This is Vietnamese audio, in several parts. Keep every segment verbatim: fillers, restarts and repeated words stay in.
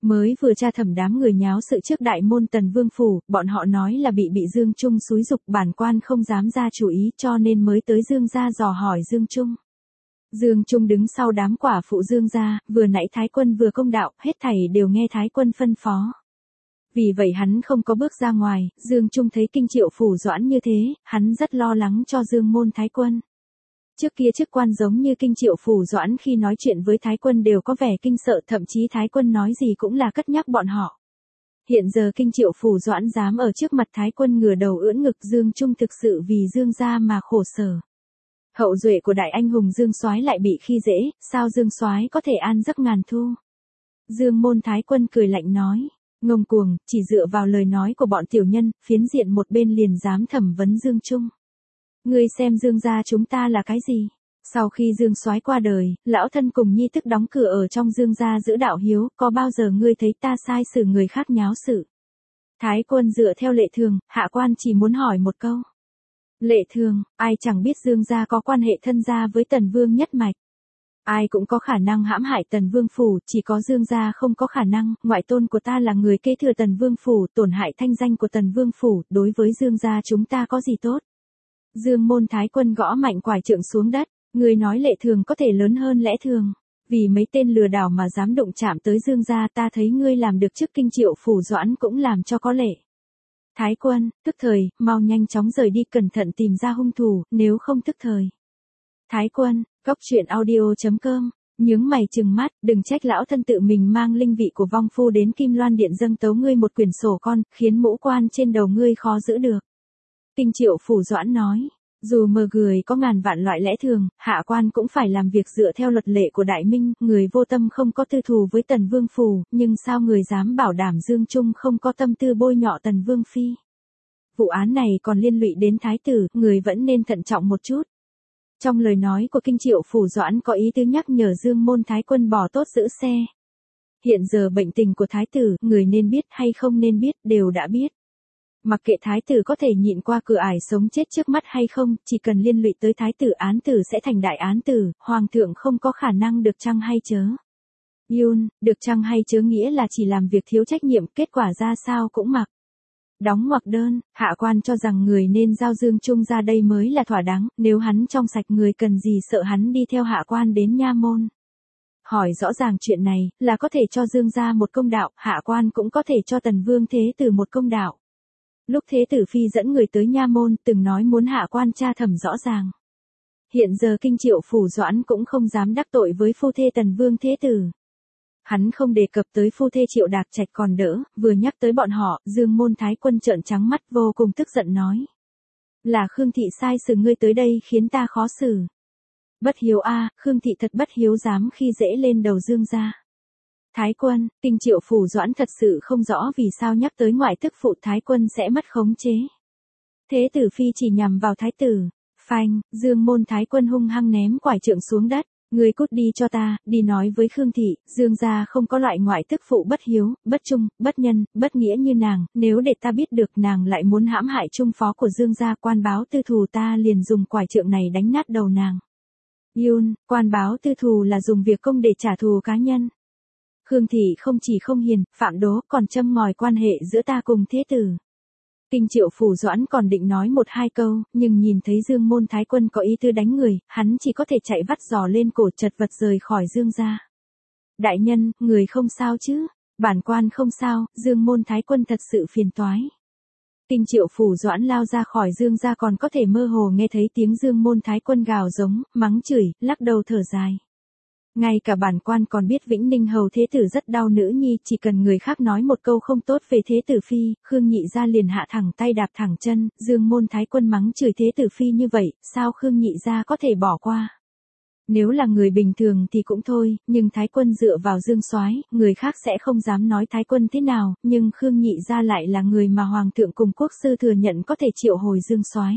Mới vừa tra thẩm đám người nháo sự trước đại môn Tần Vương phủ, bọn họ nói là bị bị Dương Trung xúi giục, bản quan không dám ra chủ ý cho nên mới tới Dương gia dò hỏi Dương Trung. Dương Trung đứng sau đám quả phụ Dương gia, vừa nãy Thái Quân vừa công đạo, hết thảy đều nghe Thái Quân phân phó. Vì vậy hắn không có bước ra ngoài, Dương Trung thấy Kinh Triệu phủ Doãn như thế, hắn rất lo lắng cho Dương môn Thái Quân. Trước kia chức quan giống như Kinh Triệu phủ Doãn khi nói chuyện với Thái Quân đều có vẻ kinh sợ, thậm chí Thái Quân nói gì cũng là cất nhắc bọn họ. Hiện giờ Kinh Triệu phủ Doãn dám ở trước mặt Thái Quân ngửa đầu ưỡn ngực, Dương Trung thực sự vì Dương gia mà khổ sở. Hậu duệ của đại anh hùng Dương Soái lại bị khi dễ, sao Dương Soái có thể an giấc ngàn thu? Dương môn Thái Quân cười lạnh nói, ngông cuồng, chỉ dựa vào lời nói của bọn tiểu nhân, phiến diện một bên liền dám thẩm vấn Dương Trung. Ngươi xem Dương gia chúng ta là cái gì? Sau khi Dương Soái qua đời, lão thân cùng nhi tức đóng cửa ở trong Dương gia giữ đạo hiếu, có bao giờ ngươi thấy ta sai xử người khác nháo sự? Thái Quân dựa theo lệ thường, hạ quan chỉ muốn hỏi một câu. Lệ thường, ai chẳng biết Dương gia có quan hệ thân gia với Tần Vương nhất mạch. Ai cũng có khả năng hãm hại Tần Vương phủ, chỉ có Dương gia không có khả năng, ngoại tôn của ta là người kế thừa Tần Vương phủ, tổn hại thanh danh của Tần Vương phủ, đối với Dương gia chúng ta có gì tốt? Dương môn Thái Quân gõ mạnh quải trượng xuống đất, người nói lệ thường có thể lớn hơn lẽ thường. Vì mấy tên lừa đảo mà dám đụng chạm tới Dương gia, ta thấy ngươi làm được trước Kinh Triệu phủ Doãn cũng làm cho có lệ. Thái Quân, tức thời, mau nhanh chóng rời đi, cẩn thận tìm ra hung thủ, nếu không tức thời. Thái Quân, góc truyện audio chấm com, nhướng mày trừng mắt, đừng trách lão thân tự mình mang linh vị của vong phu đến Kim Loan Điện dâng tấu ngươi một quyển sổ con, khiến mũ quan trên đầu ngươi khó giữ được. Kinh Triệu phủ Doãn nói, dù mờ người có ngàn vạn loại lẽ thường, hạ quan cũng phải làm việc dựa theo luật lệ của Đại Minh, người vô tâm không có tư thù với Tần Vương phủ, nhưng sao người dám bảo đảm Dương Trung không có tâm tư bôi nhọ Tần Vương phi? Vụ án này còn liên lụy đến thái tử, người vẫn nên thận trọng một chút. Trong lời nói của Kinh Triệu phủ Doãn có ý tứ nhắc nhở Dương môn Thái Quân bỏ tốt giữ xe. Hiện giờ bệnh tình của thái tử, người nên biết hay không nên biết, đều đã biết. Mặc kệ thái tử có thể nhịn qua cửa ải sống chết trước mắt hay không, chỉ cần liên lụy tới thái tử, án tử sẽ thành đại án tử, hoàng thượng không có khả năng được chăng hay chớ. Yun, được chăng hay chớ nghĩa là chỉ làm việc thiếu trách nhiệm, kết quả ra sao cũng mặc. Đóng ngoặc đơn, hạ quan cho rằng người nên giao Dương Trung ra đây mới là thỏa đáng, nếu hắn trong sạch người cần gì sợ hắn đi theo hạ quan đến nha môn. Hỏi rõ ràng chuyện này, là có thể cho Dương gia một công đạo, hạ quan cũng có thể cho Tần Vương Thế Tử một công đạo. Lúc Thế Tử Phi dẫn người tới nha môn, từng nói muốn hạ quan tra thẩm rõ ràng. Hiện giờ Kinh Triệu phủ Doãn cũng không dám đắc tội với phu thê Tần Vương Thế Tử. Hắn không đề cập tới phu thê Triệu Đạc Trạch còn đỡ, vừa nhắc tới bọn họ, Dương môn Thái Quân trợn trắng mắt vô cùng tức giận nói. Là Khương Thị sai xử ngươi tới đây khiến ta khó xử. Bất hiếu a, à, Khương Thị thật bất hiếu dám khi dễ lên đầu Dương gia. Thái Quân, Kinh Triệu phủ Doãn thật sự không rõ vì sao nhắc tới ngoại tức phụ Thái Quân sẽ mất khống chế. Thế Tử Phi chỉ nhằm vào Thái tử. Phanh, Dương môn Thái Quân hung hăng ném quải trượng xuống đất. Ngươi cút đi cho ta, đi nói với Khương Thị, Dương gia không có loại ngoại tức phụ bất hiếu, bất trung, bất nhân, bất nghĩa như nàng, nếu để ta biết được nàng lại muốn hãm hại trung phó của Dương gia, quan báo tư thù ta liền dùng quải trượng này đánh nát đầu nàng. Yun, quan báo tư thù là dùng việc công để trả thù cá nhân. Khương Thị không chỉ không hiền, phạm đố, còn châm ngòi quan hệ giữa ta cùng Thế Tử. Kinh Triệu phủ Doãn còn định nói một hai câu, nhưng nhìn thấy Dương môn Thái Quân có ý tư đánh người, hắn chỉ có thể chạy vắt giò lên cổ chật vật rời khỏi Dương gia. Đại nhân, người không sao chứ? Bản quan không sao, Dương môn Thái Quân thật sự phiền toái. Kinh Triệu phủ Doãn lao ra khỏi Dương gia còn có thể mơ hồ nghe thấy tiếng Dương môn Thái Quân gào giống, mắng chửi, lắc đầu thở dài. Ngay cả bản quan còn biết Vĩnh Ninh hầu Thế Tử rất đau nữ nhi, chỉ cần người khác nói một câu không tốt về Thế Tử Phi, Khương Nhị gia liền hạ thẳng tay đạp thẳng chân, Dương môn Thái Quân mắng chửi Thế Tử Phi như vậy, sao Khương Nhị gia có thể bỏ qua? Nếu là người bình thường thì cũng thôi, nhưng Thái Quân dựa vào Dương Soái, người khác sẽ không dám nói Thái Quân thế nào, nhưng Khương Nhị gia lại là người mà Hoàng thượng cùng quốc sư thừa nhận có thể triệu hồi Dương Soái.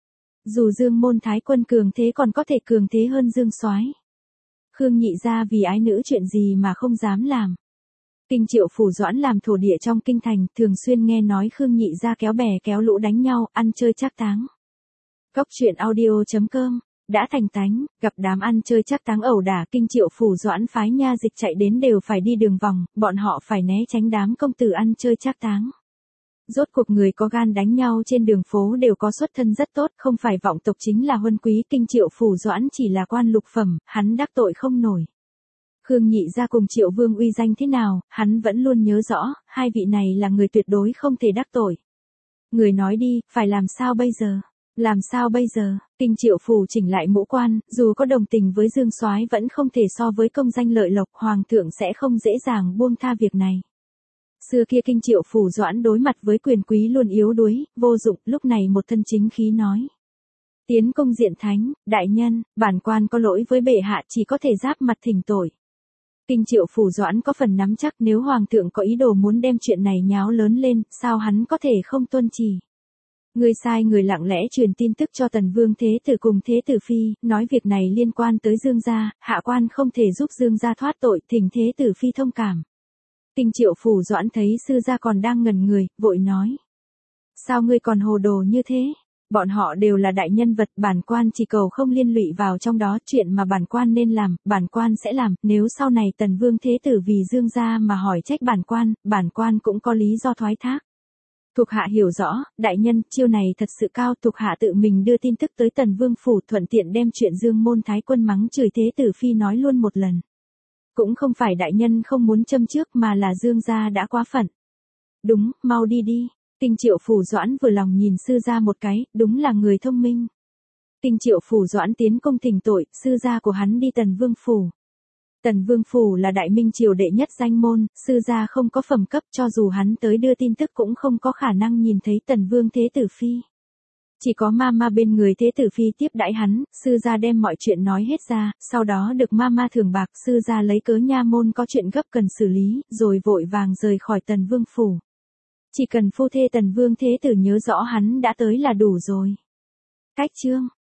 Dù Dương môn Thái Quân cường thế còn có thể cường thế hơn Dương Soái. Khương Nhị gia vì ái nữ chuyện gì mà không dám làm. Kinh Triệu phủ Doãn làm thổ địa trong kinh thành, thường xuyên nghe nói Khương Nhị gia kéo bè kéo lũ đánh nhau, ăn chơi trác táng. Góc truyện audio chấm com đã thành tánh, gặp đám ăn chơi trác táng ẩu đả, Kinh Triệu Phủ Doãn phái nha dịch chạy đến đều phải đi đường vòng, bọn họ phải né tránh đám công tử ăn chơi trác táng. Rốt cuộc người có gan đánh nhau trên đường phố đều có xuất thân rất tốt, không phải vọng tộc chính là huân quý, Kinh Triệu Phủ Doãn chỉ là quan lục phẩm, hắn đắc tội không nổi. Khương Nhị gia cùng Triệu Vương uy danh thế nào, hắn vẫn luôn nhớ rõ, hai vị này là người tuyệt đối không thể đắc tội. Người nói đi, phải làm sao bây giờ? Làm sao bây giờ? Kinh Triệu Phủ chỉnh lại mũ quan, dù có đồng tình với Dương Soái vẫn không thể so với công danh lợi lộc, hoàng thượng sẽ không dễ dàng buông tha việc này. Xưa kia Kinh Triệu Phủ Doãn đối mặt với quyền quý luôn yếu đuối, vô dụng, lúc này một thân chính khí nói. Tiến công diện thánh, đại nhân, bản quan có lỗi với bệ hạ, chỉ có thể giáp mặt thỉnh tội. Kinh Triệu Phủ Doãn có phần nắm chắc, nếu hoàng thượng có ý đồ muốn đem chuyện này nháo lớn lên, sao hắn có thể không tuân chỉ. Người sai người lặng lẽ truyền tin tức cho Tần Vương Thế Tử cùng Thế Tử Phi, nói việc này liên quan tới Dương gia, hạ quan không thể giúp Dương gia thoát tội, thỉnh Thế Tử Phi thông cảm. Kinh Triệu Phủ Doãn thấy sư gia còn đang ngẩn người, vội nói. Sao ngươi còn hồ đồ như thế? Bọn họ đều là đại nhân vật, bản quan chỉ cầu không liên lụy vào trong đó, chuyện mà bản quan nên làm, bản quan sẽ làm, nếu sau này Tần Vương Thế Tử vì Dương gia mà hỏi trách bản quan, bản quan cũng có lý do thoái thác. Thuộc hạ hiểu rõ, đại nhân, chiêu này thật sự cao, thuộc hạ tự mình đưa tin tức tới Tần Vương phủ, thuận tiện đem chuyện Dương môn thái quân mắng chửi Thế Tử Phi nói luôn một lần. Cũng không phải đại nhân không muốn châm trước mà là Dương gia đã quá phận. Đúng, mau đi đi. Kinh Triệu Phủ Doãn vừa lòng nhìn sư gia một cái, đúng là người thông minh. Kinh Triệu Phủ Doãn tiến công thỉnh tội, sư gia của hắn đi Tần Vương phủ. Tần Vương phủ là đại minh triều đệ nhất danh môn, sư gia không có phẩm cấp, cho dù hắn tới đưa tin tức cũng không có khả năng nhìn thấy Tần Vương Thế Tử Phi. Chỉ có Mama bên người Thế Tử Phi tiếp đãi hắn, sư gia đem mọi chuyện nói hết ra, sau đó được Mama thưởng bạc, sư gia lấy cớ nha môn có chuyện gấp cần xử lý, rồi vội vàng rời khỏi Tần Vương phủ. Chỉ cần phu thê Tần Vương Thế Tử nhớ rõ hắn đã tới là đủ rồi. Cách chương